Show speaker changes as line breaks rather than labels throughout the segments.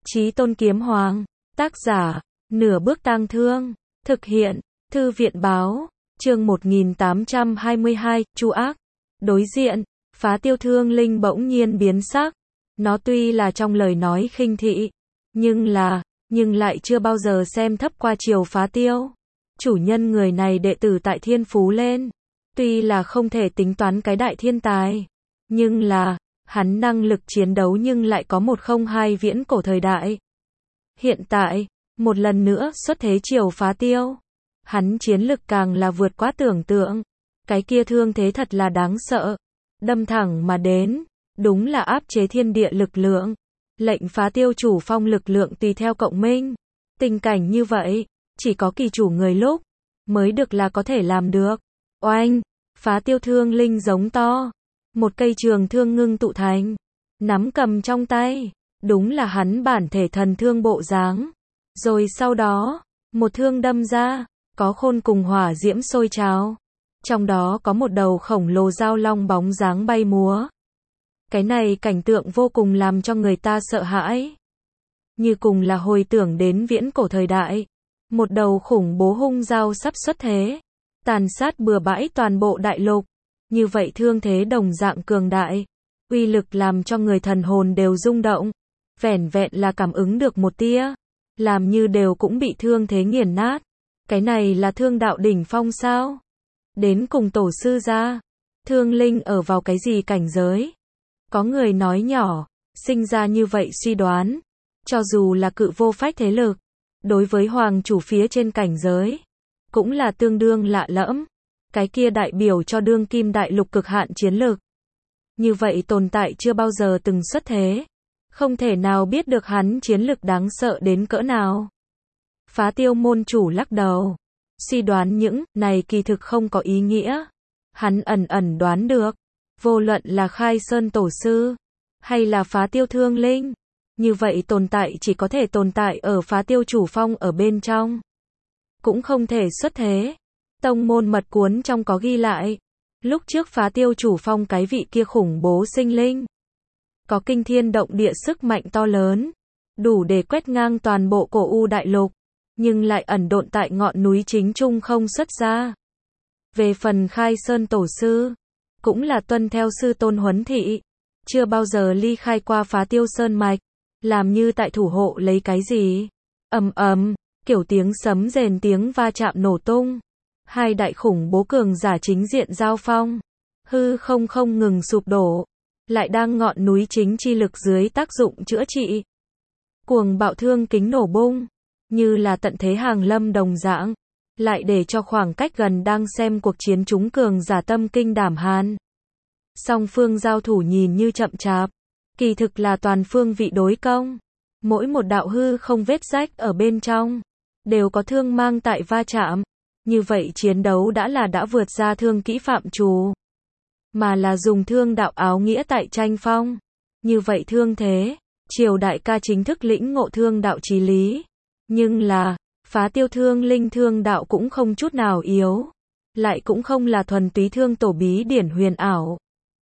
Chí Tôn Kiếm Hoàng. Tác giả, Nửa Bước Tang Thương. Thực hiện, Thư viện Báo. Chương 1822, Chu Ác. Đối diện, Phá Tiêu Thương Linh bỗng nhiên biến sắc. Nó tuy là trong lời nói khinh thị, nhưng lại chưa bao giờ xem thấp qua Triều Phá Tiêu. Chủ nhân người này đệ tử tại Thiên Phú lên. Tuy là không thể tính toán cái đại thiên tài, nhưng là, hắn năng lực chiến đấu nhưng lại có 102 viễn cổ thời đại. Hiện tại, một lần nữa xuất thế Triều Phá Tiêu. Hắn chiến lực càng là vượt quá tưởng tượng. Cái kia thương thế thật là đáng sợ. Đâm thẳng mà đến, đúng là áp chế thiên địa lực lượng. Lệnh Phá Tiêu chủ phong lực lượng tùy theo cộng minh. Tình cảnh như vậy, chỉ có kỳ chủ người lúc mới được là có thể làm được. Oanh, Phá Tiêu thương linh giống to. Một cây trường thương ngưng tụ thành, nắm cầm trong tay, đúng là hắn bản thể thần thương bộ dáng. Rồi sau đó, một thương đâm ra, có khôn cùng hỏa diễm sôi trào. Trong đó có một đầu khổng lồ dao long bóng dáng bay múa. Cái này cảnh tượng vô cùng làm cho người ta sợ hãi. Như cùng là hồi tưởng đến viễn cổ thời đại. Một đầu khủng bố hung dao sắp xuất thế, tàn sát bừa bãi toàn bộ đại lục. Như vậy thương thế đồng dạng cường đại, uy lực làm cho người thần hồn đều rung động. Vẻn vẹn là cảm ứng được một tia, làm như đều cũng bị thương thế nghiền nát. Cái này là thương đạo đỉnh phong sao? Đến cùng tổ sư ra, thương linh ở vào cái gì cảnh giới? Có người nói nhỏ, sinh ra như vậy suy đoán. Cho dù là cự vô phách thế lực, đối với hoàng chủ phía trên cảnh giới, cũng là tương đương lạ lẫm. Cái kia đại biểu cho đương kim đại lục cực hạn chiến lực. Như vậy tồn tại chưa bao giờ từng xuất thế. Không thể nào biết được hắn chiến lực đáng sợ đến cỡ nào. Phá Tiêu môn chủ lắc đầu. Suy đoán những này kỳ thực không có ý nghĩa. Hắn ẩn đoán được. Vô luận là Khai Sơn Tổ Sư, hay là Phá Tiêu Thương Linh. Như vậy tồn tại chỉ có thể tồn tại ở Phá Tiêu chủ phong ở bên trong. Cũng không thể xuất thế. Tông môn mật cuốn trong có ghi lại. Lúc trước Phá Tiêu chủ phong cái vị kia khủng bố sinh linh. Có kinh thiên động địa sức mạnh to lớn. Đủ để quét ngang toàn bộ cổ u đại lục. Nhưng lại ẩn độn tại ngọn núi chính trung không xuất ra. Về phần Khai Sơn Tổ Sư, cũng là tuân theo sư tôn huấn thị. Chưa bao giờ ly khai qua Phá Tiêu Sơn Mạch. Làm như tại thủ hộ lấy cái gì. Ầm ầm, kiểu tiếng sấm rền tiếng va chạm nổ tung. Hai đại khủng bố cường giả chính diện giao phong. Hư không ngừng sụp đổ. Lại đang ngọn núi chính chi lực dưới tác dụng chữa trị. Cuồng bạo thương kính nổ bung. Như là tận thế hàng lâm đồng dạng. Lại để cho khoảng cách gần đang xem cuộc chiến chúng cường giả tâm kinh đảm hàn. Song phương giao thủ nhìn như chậm chạp. Kỳ thực là toàn phương vị đối công. Mỗi một đạo hư không vết rách ở bên trong. Đều có thương mang tại va chạm. Như vậy chiến đấu đã vượt ra thương kỹ phạm trù. Mà là dùng thương đạo áo nghĩa tại tranh phong. Như vậy thương thế, Triều đại ca chính thức lĩnh ngộ thương đạo chí lý. Nhưng là, Phá Tiêu thương linh thương đạo cũng không chút nào yếu. Lại cũng không là thuần túy thương tổ bí điển huyền ảo.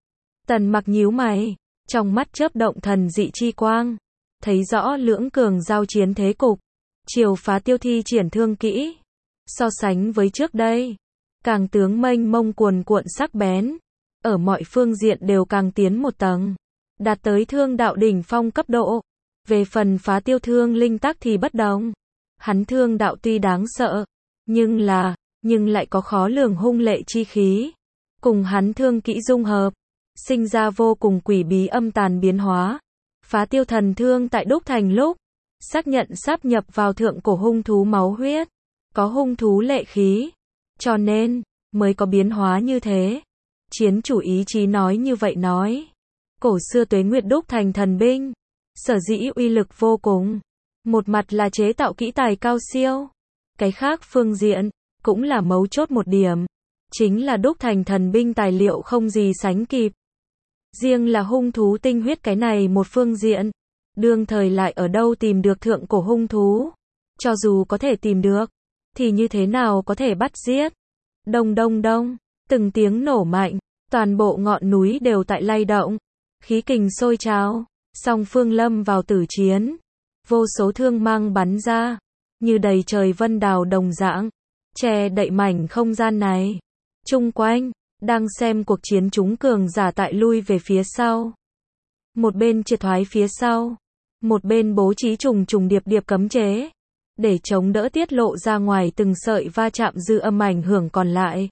Tần Mặc nhíu mày, trong mắt chớp động thần dị chi quang. Thấy rõ lưỡng cường giao chiến thế cục. Triều Phá Tiêu thi triển thương kỹ. So sánh với trước đây, càng tướng mênh mông cuồn cuộn sắc bén, ở mọi phương diện đều càng tiến một tầng, đạt tới thương đạo đỉnh phong cấp độ. Về phần Phá Tiêu thương linh tắc thì bất đồng. Hắn thương đạo tuy đáng sợ, nhưng lại có khó lường hung lệ chi khí. Cùng hắn thương kỹ dung hợp, sinh ra vô cùng quỷ bí âm tàn biến hóa. Phá Tiêu thần thương tại đúc thành lúc, xác nhận sáp nhập vào thượng cổ hung thú máu huyết. Có hung thú lệ khí, cho nên, mới có biến hóa như thế. Chiến chủ ý chí nói như vậy nói. Cổ xưa Tuế Nguyệt đúc thành thần binh. Sở dĩ uy lực vô cùng. Một mặt là chế tạo kỹ tài cao siêu. Cái khác phương diện, cũng là mấu chốt một điểm. Chính là đúc thành thần binh tài liệu không gì sánh kịp. Riêng là hung thú tinh huyết cái này một phương diện. Đương thời lại ở đâu tìm được thượng cổ hung thú. Cho dù có thể tìm được. Thì như thế nào có thể bắt giết? Đông, từng tiếng nổ mạnh, toàn bộ ngọn núi đều tại lay động, khí kình sôi trào, song phương lâm vào tử chiến. vô số thương mang bắn ra, như đầy trời vân đào đồng dạng, che đậy mảnh không gian này. Chung quanh, đang xem cuộc chiến chúng cường giả tại lui về phía sau. Một bên triệt thoái phía sau, một bên bố trí trùng trùng điệp điệp cấm chế, để chống đỡ tiết lộ ra ngoài từng sợi va chạm dư âm ảnh hưởng còn lại.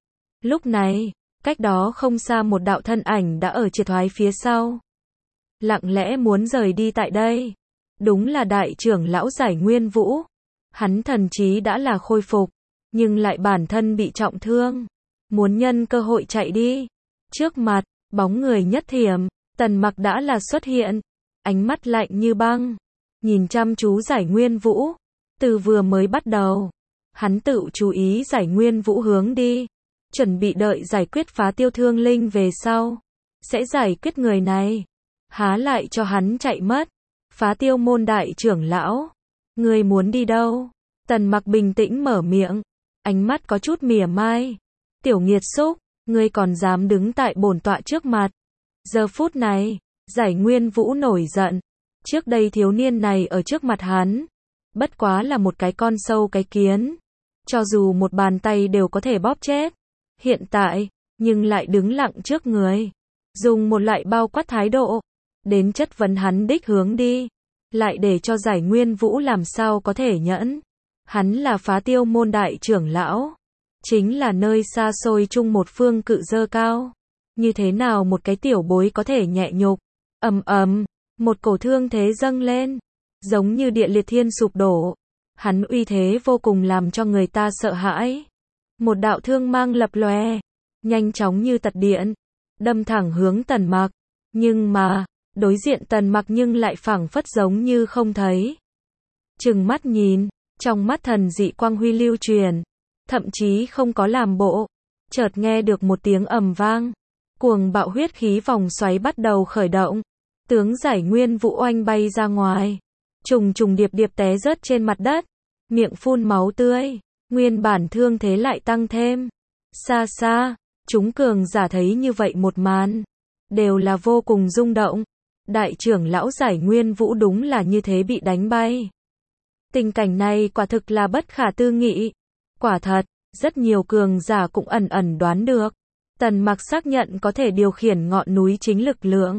Lúc này, cách đó không xa một đạo thân ảnh đã ở triệt thoái phía sau. Lặng lẽ muốn rời đi tại đây. Đúng là đại trưởng lão Giải Nguyên Vũ. Hắn thần trí đã là khôi phục, nhưng lại bản thân bị trọng thương. Muốn nhân cơ hội chạy đi. Trước mặt, bóng người nhất thiểm, Tần Mặc đã là xuất hiện. Ánh mắt lạnh như băng. Nhìn chăm chú Giải Nguyên Vũ. Từ vừa mới bắt đầu, hắn tự chú ý Giải Nguyên Vũ hướng đi. Chuẩn bị đợi giải quyết phá tiêu thương linh về sau. Sẽ giải quyết người này. Há lại cho hắn chạy mất. Phá tiêu môn đại trưởng lão. Ngươi muốn đi đâu? Tần Mặc bình tĩnh mở miệng. Ánh mắt có chút mỉa mai. Tiểu nghiệt xúc, ngươi còn dám đứng tại bổn tọa trước mặt. Giờ phút này, Giải Nguyên Vũ nổi giận. Trước đây thiếu niên này ở trước mặt hắn. Bất quá là một cái con sâu cái kiến. Cho dù một bàn tay đều có thể bóp chết. Hiện tại, nhưng lại đứng lặng trước người. Dùng một loại bao quát thái độ. Đến chất vấn hắn đích hướng đi. Lại để cho Giải Nguyên Vũ làm sao có thể nhẫn. Hắn là phá tiêu môn đại trưởng lão. Chính là nơi xa xôi chung một phương cự dơ cao. Như thế nào một cái tiểu bối có thể nhẹ nhục. Ầm ầm, một cổ thương thế dâng lên. Giống như địa liệt thiên sụp đổ. Hắn uy thế vô cùng làm cho người ta sợ hãi. Một đạo thương mang lập lòe. Nhanh chóng như tật điện. Đâm thẳng hướng Tần Mặc. Nhưng mà, đối diện Tần Mặc nhưng lại phảng phất giống như không thấy. Trừng mắt nhìn, trong mắt thần dị quang huy lưu truyền. Thậm chí không có làm bộ. Chợt nghe được một tiếng ầm vang. Cuồng bạo huyết khí vòng xoáy bắt đầu khởi động. Tướng Giải Nguyên Vũ oanh bay ra ngoài. Trùng trùng điệp điệp té rớt trên mặt đất. Miệng phun máu tươi. Nguyên bản thương thế lại tăng thêm. Xa xa, chúng cường giả thấy như vậy một màn. Đều là vô cùng rung động. Đại trưởng lão Giải Nguyên Vũ đúng là như thế bị đánh bay. Tình cảnh này quả thực là bất khả tư nghị. Quả thật, rất nhiều cường giả cũng ẩn ẩn đoán được. Tần Mặc xác nhận có thể điều khiển ngọn núi chính lực lượng.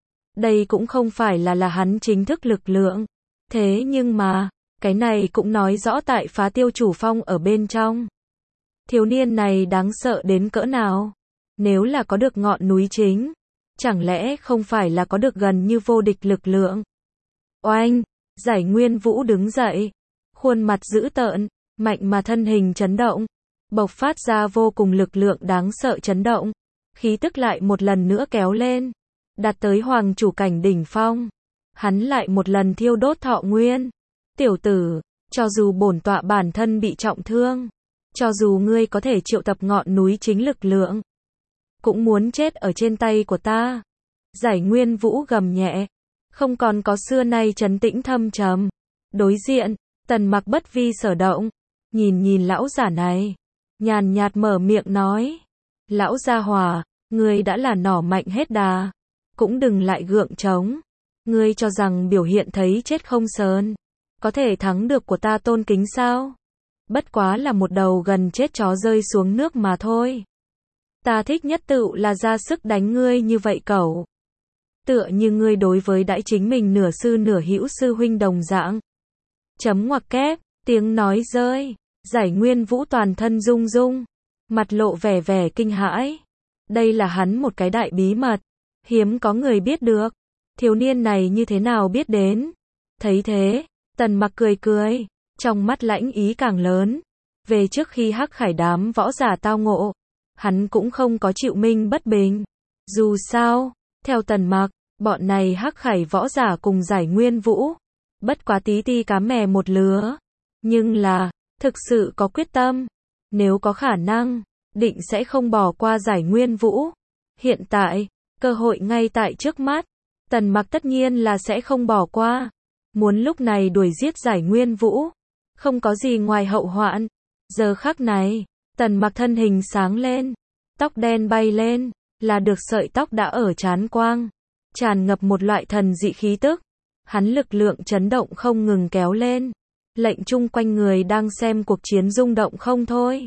Đây cũng không phải là hắn chính thức lực lượng. Thế nhưng mà, cái này cũng nói rõ tại phá tiêu chủ phong ở bên trong. Thiếu niên này đáng sợ đến cỡ nào? Nếu là có được ngọn núi chính, chẳng lẽ không phải là có được gần như vô địch lực lượng? Oanh! Giải Nguyên Vũ đứng dậy. Khuôn mặt dữ tợn, mạnh mà thân hình chấn động. Bộc phát ra vô cùng lực lượng đáng sợ chấn động. Khí tức lại một lần nữa kéo lên. Đạt tới hoàng chủ cảnh đỉnh phong. Hắn lại một lần thiêu đốt thọ nguyên. Tiểu tử, cho dù bổn tọa bản thân bị trọng thương. Cho dù ngươi có thể triệu tập ngọn núi chính lực lượng. Cũng muốn chết ở trên tay của ta. Giải Nguyên Vũ gầm nhẹ. Không còn có xưa nay trấn tĩnh thâm trầm. Đối diện, Tần Mặc bất vi sở động. Nhìn lão giả này. Nhàn nhạt mở miệng nói. Lão gia hỏa, ngươi đã là nỏ mạnh hết đà. Cũng đừng lại gượng trống. Ngươi cho rằng biểu hiện thấy chết không sờn. Có thể thắng được của ta tôn kính sao? Bất quá là một đầu gần chết chó rơi xuống nước mà thôi. Ta thích nhất tự là ra sức đánh ngươi như vậy cẩu. Tựa như ngươi đối với đãi chính mình nửa sư nửa hữu sư huynh đồng dạng. Chấm ngoặc kép, tiếng nói rơi. Giải Nguyên Vũ toàn thân rung rung. Mặt lộ vẻ vẻ kinh hãi. Đây là hắn một cái đại bí mật. Hiếm có người biết được. Thiếu niên này như thế nào biết đến. Thấy thế, Tần Mặc cười cười. Trong mắt lãnh ý càng lớn. Về trước khi Hắc Khải đám võ giả tao ngộ. Hắn cũng không có chịu minh bất bình. Dù sao, theo Tần Mặc, bọn này Hắc Khải võ giả cùng Giải Nguyên Vũ. Bất quá tí ti cá mè một lứa. Nhưng là, thực sự có quyết tâm. Nếu có khả năng, định sẽ không bỏ qua Giải Nguyên Vũ. Hiện tại, cơ hội ngay tại trước mắt. Tần Mặc tất nhiên là sẽ không bỏ qua. Muốn lúc này đuổi giết Giải Nguyên Vũ. Không có gì ngoài hậu hoạn. Giờ khắc này, Tần Mặc thân hình sáng lên. Tóc đen bay lên. Là được sợi tóc đã ở trán quang. Tràn ngập một loại thần dị khí tức. Hắn lực lượng chấn động không ngừng kéo lên. Lệnh chung quanh người đang xem cuộc chiến rung động không thôi.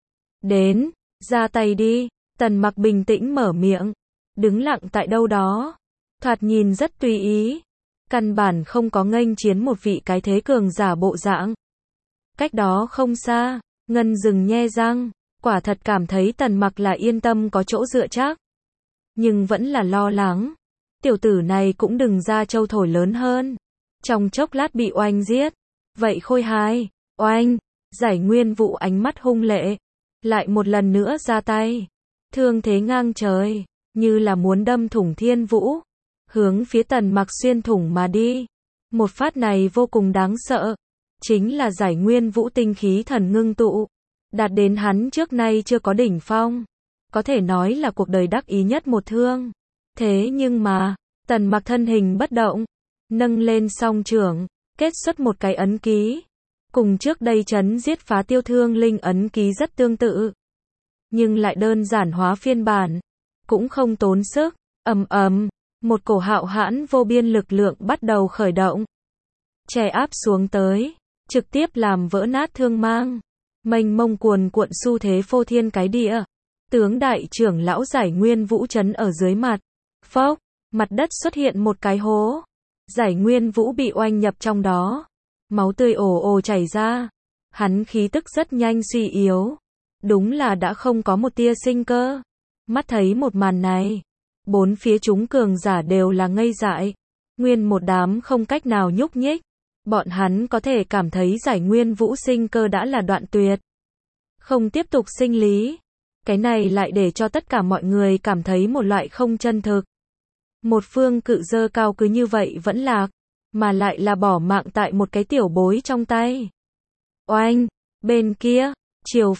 Đến, ra tay đi. Tần Mặc bình tĩnh mở miệng. Đứng lặng tại đâu đó. Thoạt nhìn rất tùy ý. Căn bản không có nghênh chiến một vị cái thế cường giả bộ dạng. Cách đó không xa, Ngân Dừng nhe răng. Quả thật cảm thấy Tần Mặc là yên tâm có chỗ dựa chắc. Nhưng vẫn là lo lắng. Tiểu tử này cũng đừng ra châu thổi lớn hơn. Trong chốc lát bị oanh giết. Vậy khôi hài, oanh, Giải Nguyên Vũ ánh mắt hung lệ. Lại một lần nữa ra tay. Thương thế ngang trời, như là muốn đâm thủng thiên vũ. Hướng phía Tần Mặc xuyên thủng mà đi. Một phát này vô cùng đáng sợ. Chính là Giải Nguyên Vũ tinh khí thần ngưng tụ. Đạt đến hắn trước nay chưa có đỉnh phong. Có thể nói là cuộc đời đắc ý nhất một thương. Thế nhưng mà, Tần Mặc thân hình bất động. Nâng lên song trưởng, kết xuất một cái ấn ký. Cùng trước đây chấn giết Phá Tiêu Thương Linh ấn ký rất tương tự. Nhưng lại đơn giản hóa phiên bản. Cũng không tốn sức. Ầm ầm, một cổ hạo hãn vô biên lực lượng bắt đầu khởi động. Chè áp xuống tới. Trực tiếp làm vỡ nát thương mang. Mênh mông cuồn cuộn xu thế phô thiên cái địa. Tướng đại trưởng lão Giải Nguyên Vũ chấn ở dưới mặt. Phốc, mặt đất xuất hiện một cái hố. Giải Nguyên Vũ bị oanh nhập trong đó. Máu tươi ồ ồ chảy ra. Hắn khí tức rất nhanh suy yếu. Đúng là đã không có một tia sinh cơ. Mắt thấy một màn này. Bốn phía chúng cường giả đều là ngây dại. Nguyên một đám không cách nào nhúc nhích. Bọn hắn có thể cảm thấy Giải Nguyên Vũ sinh cơ đã là đoạn tuyệt. Không tiếp tục sinh lý. Cái này lại để cho tất cả mọi người cảm thấy một loại không chân thực. Một phương cự dơ cao cứ như vậy vẫn lạc. Mà lại là bỏ mạng tại một cái tiểu bối trong tay. Oanh, bên kia, chiều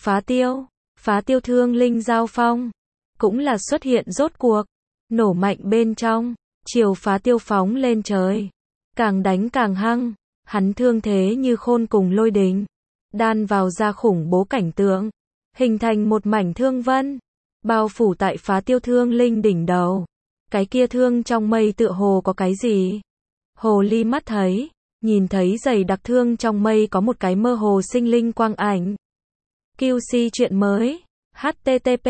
Phá Tiêu Thương Linh giao phong. Cũng là xuất hiện rốt cuộc. Nổ mạnh bên trong, chiều Phá Tiêu phóng lên trời. Càng đánh càng hăng. Hắn thương thế như khôn cùng lôi đình. Đan vào ra khủng bố cảnh tượng. Hình thành một mảnh thương vân. Bao phủ tại Phá Tiêu Thương Linh đỉnh đầu. Cái kia thương trong mây tựa hồ có cái gì? Hồ ly mắt thấy. Nhìn thấy dày đặc thương trong mây có một cái mơ hồ sinh linh quang ảnh. QC chuyện mới. http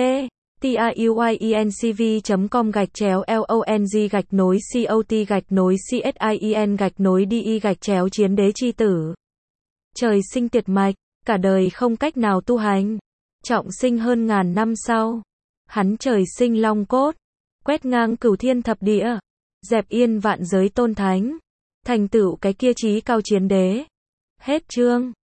truencv.com/long-cot-csin-di-chiến đế chi tử. Trời sinh tiệt mạch, cả đời không cách nào tu hành. Trọng sinh hơn ngàn năm sau. Hắn trời sinh long cốt. Quét ngang cửu thiên thập địa. Dẹp yên vạn giới tôn thánh. Thành tựu cái kia chí cao chiến đế. Hết chương.